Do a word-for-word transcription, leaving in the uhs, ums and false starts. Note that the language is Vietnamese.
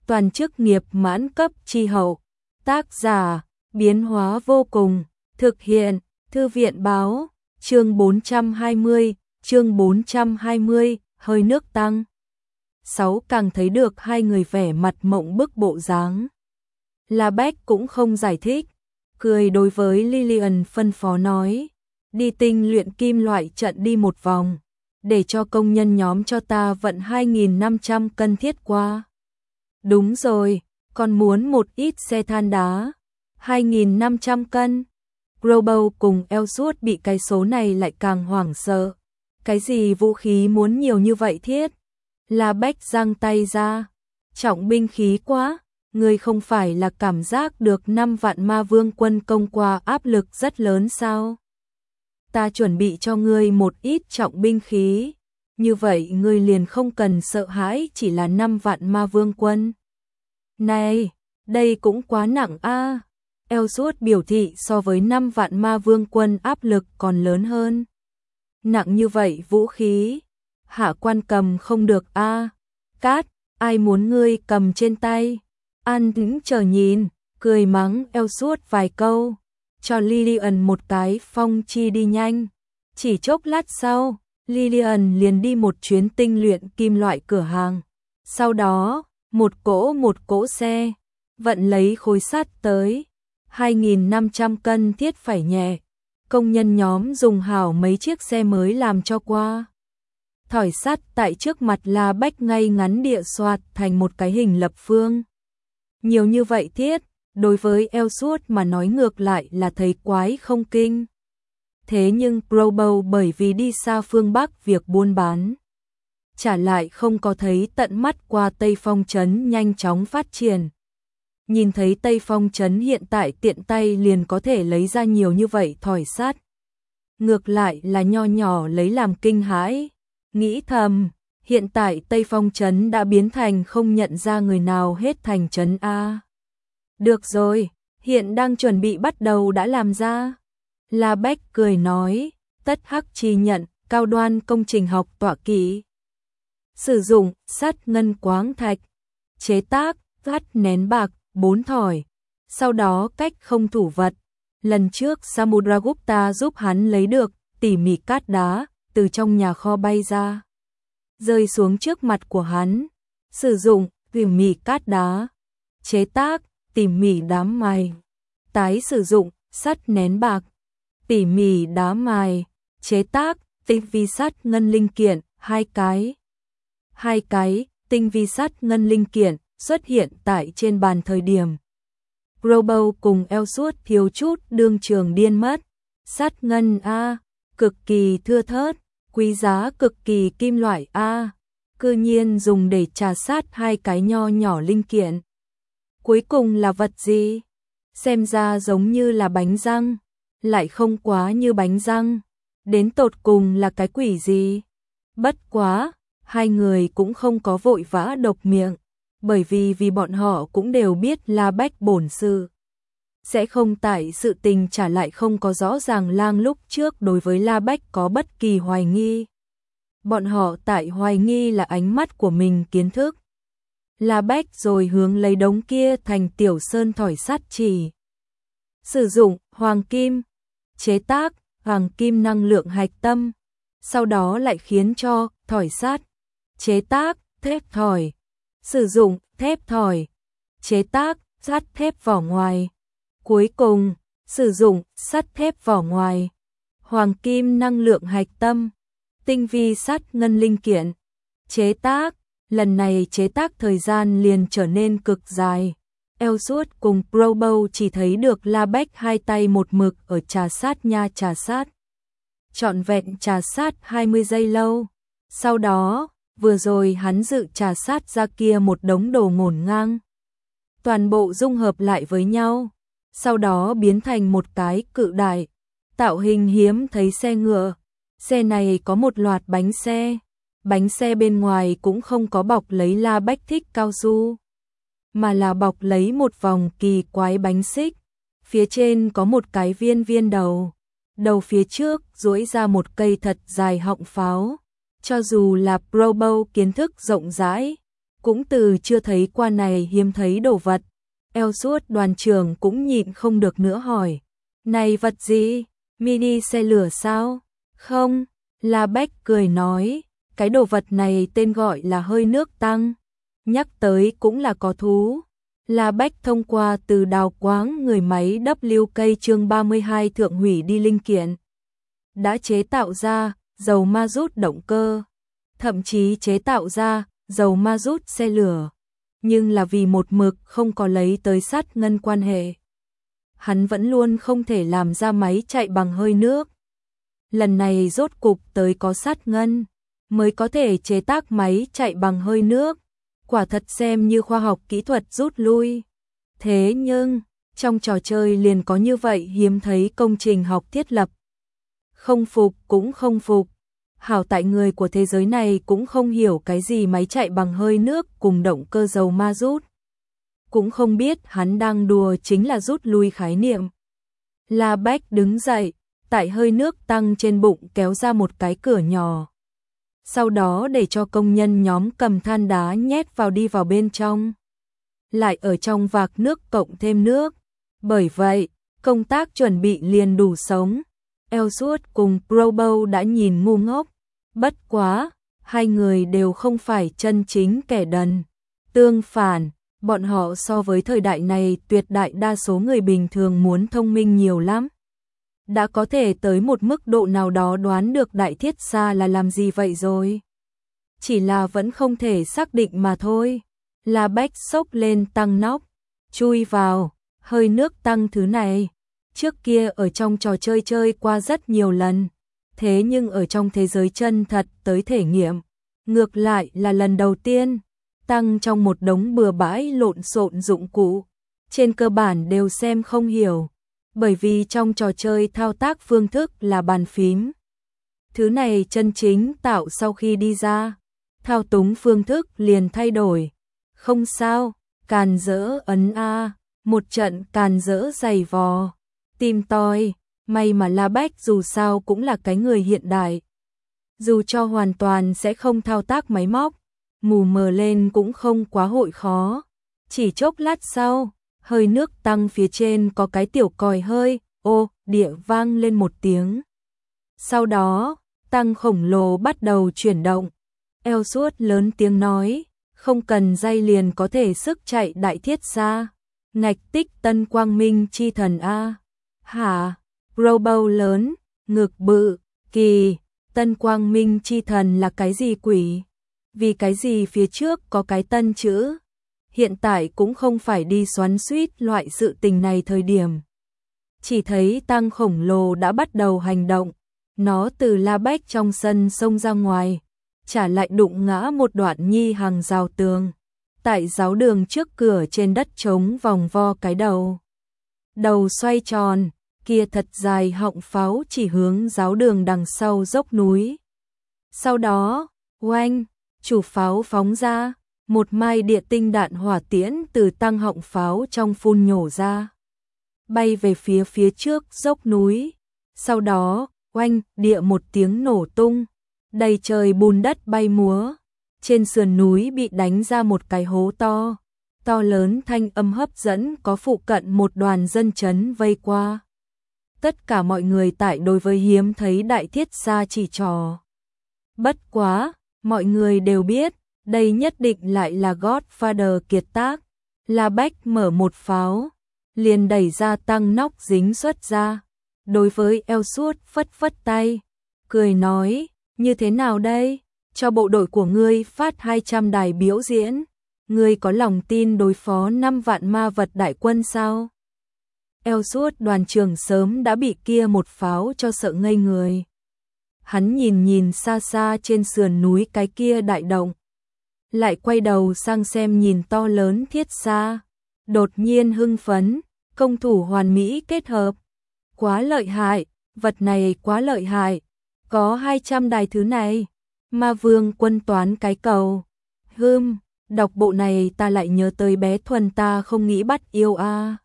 toàn chức nghiệp mãn cấp chi hậu. Tác giả, biến hóa vô cùng, thực hiện, thư viện báo, chương bốn trăm hai mươi, chương bốn trăm hai mươi, hơi nước tăng. Sáu càng thấy được hai người vẻ mặt mộng bức bộ dáng. La Bách cũng không giải thích, cười đối với Lillian phân phó nói, đi tinh luyện kim loại trận đi một vòng, để cho công nhân nhóm cho ta vận hai nghìn năm trăm cân thiết qua. Đúng rồi, còn muốn một ít xe than đá, hai nghìn năm trăm cân. Global cùng Ellsworth bị cái số này lại càng hoảng sợ. Cái gì vũ khí muốn nhiều như vậy thiết? La Bách giang tay ra, trọng binh khí quá, ngươi không phải là cảm giác được năm vạn ma vương quân công qua áp lực rất lớn sao? Ta chuẩn bị cho ngươi một ít trọng binh khí, như vậy ngươi liền không cần sợ hãi chỉ là năm vạn ma vương quân. Này, đây cũng quá nặng a. À. Ellsworth biểu thị so với năm vạn ma vương quân áp lực còn lớn hơn. Nặng như vậy vũ khí, hạ quan cầm không được a. À. Cát, ai muốn ngươi cầm trên tay? An tĩnh chờ nhìn, cười mắng Ellsworth vài câu, cho Lillian một cái phong chi đi nhanh. Chỉ chốc lát sau, Lillian liền đi một chuyến tinh luyện kim loại cửa hàng. Sau đó, một cỗ một cỗ xe, vận lấy khối sắt tới. hai nghìn năm trăm cân thiết phải nhẹ. Công nhân nhóm dùng hảo mấy chiếc xe mới làm cho qua. Thỏi sắt tại trước mặt La Bách ngay ngắn địa soạt thành một cái hình lập phương. Nhiều như vậy thiết, đối với Ellsworth mà nói ngược lại là thấy quái không kinh. Thế nhưng Global bởi vì đi xa phương Bắc việc buôn bán, trả lại không có thấy tận mắt qua Tây Phong Trấn nhanh chóng phát triển. Nhìn thấy Tây Phong Trấn hiện tại tiện tay liền có thể lấy ra nhiều như vậy thỏi sắt. Ngược lại là nho nhỏ lấy làm kinh hãi, nghĩ thầm, hiện tại Tây Phong Trấn đã biến thành không nhận ra người nào hết thành trấn A. Được rồi, hiện đang chuẩn bị bắt đầu đã làm ra. La Bách cười nói, tất hắc chi nhận, cao đoan công trình học tọa kỹ. Sử dụng sắt ngân quáng thạch, chế tác, sắt nén bạc, bốn thỏi. Sau đó cách không thủ vật. Lần trước Samudragupta giúp hắn lấy được tỉ mỉ cát đá từ trong nhà kho bay ra, rơi xuống trước mặt của hắn. Sử dụng tỉ mỉ cát đá, chế tác tỉ mỉ đám mài. Tái sử dụng sắt nén bạc, tỉ mỉ đá mài, chế tác tinh vi sắt ngân linh kiện, hai cái. Hai cái tinh vi sắt ngân linh kiện xuất hiện tại trên bàn thời điểm. Global cùng Ellsworth thiếu chút đương trường điên mất. Sắt ngân A, cực kỳ thưa thớt, quý giá cực kỳ kim loại A, cư nhiên dùng để trà sát hai cái nho nhỏ linh kiện. Cuối cùng là vật gì? Xem ra giống như là bánh răng, lại không quá như bánh răng. Đến tột cùng là cái quỷ gì? Bất quá, hai người cũng không có vội vã độc miệng, bởi vì vì bọn họ cũng đều biết La Bách bổn sự. Sẽ không tại sự tình trả lại không có rõ ràng lang lúc trước đối với La Bách có bất kỳ hoài nghi. Bọn họ tại hoài nghi là ánh mắt của mình kiến thức. La Bách rồi hướng lấy đống kia thành tiểu sơn thỏi sắt chỉ. Sử dụng hoàng kim, chế tác hoàng kim năng lượng hạch tâm, sau đó lại khiến cho thỏi sắt, chế tác thép thỏi, sử dụng thép thỏi, chế tác sắt thép vỏ ngoài. Cuối cùng, sử dụng sắt thép vỏ ngoài, hoàng kim năng lượng hạch tâm, tinh vi sắt ngân linh kiện, chế tác. Lần này chế tác thời gian liền trở nên cực dài. Ellsworth cùng Global chỉ thấy được La Bách hai tay một mực ở trà sát nha trà sát. Trọn vẹn trà sát hai mươi giây lâu. Sau đó, vừa rồi hắn dự trà sát ra kia một đống đồ ngổn ngang. Toàn bộ dung hợp lại với nhau. Sau đó biến thành một cái cự đại, tạo hình hiếm thấy xe ngựa. Xe này có một loạt bánh xe. Bánh xe bên ngoài cũng không có bọc lấy La Bách thích cao su, mà là bọc lấy một vòng kỳ quái bánh xích. Phía trên có một cái viên viên đầu. Đầu phía trước duỗi ra một cây thật dài họng pháo. Cho dù là Global kiến thức rộng rãi, cũng từ chưa thấy qua này hiếm thấy đồ vật. Ellsworth đoàn trưởng cũng nhịn không được nữa hỏi. Này vật gì? Mini xe lửa sao? Không, La Bách cười nói, cái đồ vật này tên gọi là hơi nước tăng. Nhắc tới cũng là có thú. La Bách thông qua từ đào quáng người máy W K chương ba mươi hai thượng hủy đi linh kiện. Đã chế tạo ra dầu ma rút động cơ, thậm chí chế tạo ra dầu ma rút xe lửa, nhưng là vì một mực không có lấy tới sát ngân quan hệ. Hắn vẫn luôn không thể làm ra máy chạy bằng hơi nước. Lần này rốt cục tới có sát ngân, mới có thể chế tác máy chạy bằng hơi nước. Quả thật xem như khoa học kỹ thuật rút lui. Thế nhưng, trong trò chơi liền có như vậy hiếm thấy công trình học thiết lập. Không phục cũng không phục. Hảo tại người của thế giới này cũng không hiểu cái gì máy chạy bằng hơi nước cùng động cơ dầu ma rút. Cũng không biết hắn đang đùa chính là rút lui khái niệm. La Bách đứng dậy, tại hơi nước tăng trên bụng kéo ra một cái cửa nhỏ. Sau đó để cho công nhân nhóm cầm than đá nhét vào đi vào bên trong. Lại ở trong vạc nước cộng thêm nước. Bởi vậy, công tác chuẩn bị liền đủ sống. Ellsworth cùng Probo đã nhìn ngu ngốc. Bất quá, hai người đều không phải chân chính kẻ đần. Tương phản, bọn họ so với thời đại này tuyệt đại đa số người bình thường muốn thông minh nhiều lắm. Đã có thể tới một mức độ nào đó đoán được đại thiết xa là làm gì vậy rồi. Chỉ là vẫn không thể xác định mà thôi. La Bách xốc lên tăng nóc, chui vào, hơi nước tăng thứ này. Trước kia ở trong trò chơi chơi qua rất nhiều lần, thế nhưng ở trong thế giới chân thật tới thể nghiệm, ngược lại là lần đầu tiên, tăng trong một đống bừa bãi lộn xộn dụng cụ. Trên cơ bản đều xem không hiểu. Bởi vì trong trò chơi thao tác phương thức là bàn phím. Thứ này chân chính tạo sau khi đi ra, thao túng phương thức liền thay đổi. Không sao, càn dỡ ấn A, một trận càn dỡ dày vò, tìm tòi, may mà La Bách dù sao cũng là cái người hiện đại. Dù cho hoàn toàn sẽ không thao tác máy móc, mù mờ lên cũng không quá hội khó. Chỉ chốc lát sau, hơi nước tăng phía trên có cái tiểu còi hơi, ô, địa vang lên một tiếng. Sau đó, tăng khổng lồ bắt đầu chuyển động. Ellsworth lớn tiếng nói, không cần dây liền có thể sức chạy đại thiết xa. Ngạch tích tân quang minh chi thần A. Hả? Robo lớn, ngực bự, kỳ, tân quang minh chi thần là cái gì quỷ? Vì cái gì phía trước có cái tân chữ? Hiện tại cũng không phải đi xoắn xuýt loại sự tình này thời điểm. Chỉ thấy tăng khổng lồ đã bắt đầu hành động. Nó từ La Bách trong sân xông ra ngoài, trả lại đụng ngã một đoạn nhi hàng rào tường. Tại giáo đường trước cửa trên đất trống vòng vo cái đầu. Đầu xoay tròn, kia thật dài họng pháo chỉ hướng giáo đường đằng sau dốc núi. Sau đó, oanh, chủ pháo phóng ra. Một mai địa tinh đạn hỏa tiễn từ tăng họng pháo trong phun nhổ ra, bay về phía phía trước dốc núi. Sau đó, oanh, địa một tiếng nổ tung, đầy trời bùn đất bay múa. Trên sườn núi bị đánh ra một cái hố to, to lớn thanh âm hấp dẫn có phụ cận một đoàn dân chấn vây qua. Tất cả mọi người tại đối với hiếm thấy đại thiết xa chỉ trò. Bất quá, mọi người đều biết, đây nhất định lại là Godfather kiệt tác. La Bách mở một pháo, liền đẩy ra tăng nóc dính xuất ra. Đối với Ellsworth phất phất tay, cười nói, như thế nào đây? Cho bộ đội của ngươi phát hai trăm đài biểu diễn. Ngươi có lòng tin đối phó năm vạn ma vật đại quân sao? Ellsworth đoàn trưởng sớm đã bị kia một pháo cho sợ ngây người. Hắn nhìn nhìn xa xa trên sườn núi cái kia đại động, lại quay đầu sang xem nhìn to lớn thiết xa. Đột nhiên hưng phấn, công thủ hoàn mỹ kết hợp. Quá lợi hại, vật này quá lợi hại. Có hai trăm đài thứ này. Ma vương quân toán cái cầu. Hừm, đọc bộ này ta lại nhớ tới bé Thuần ta không nghĩ bắt yêu a.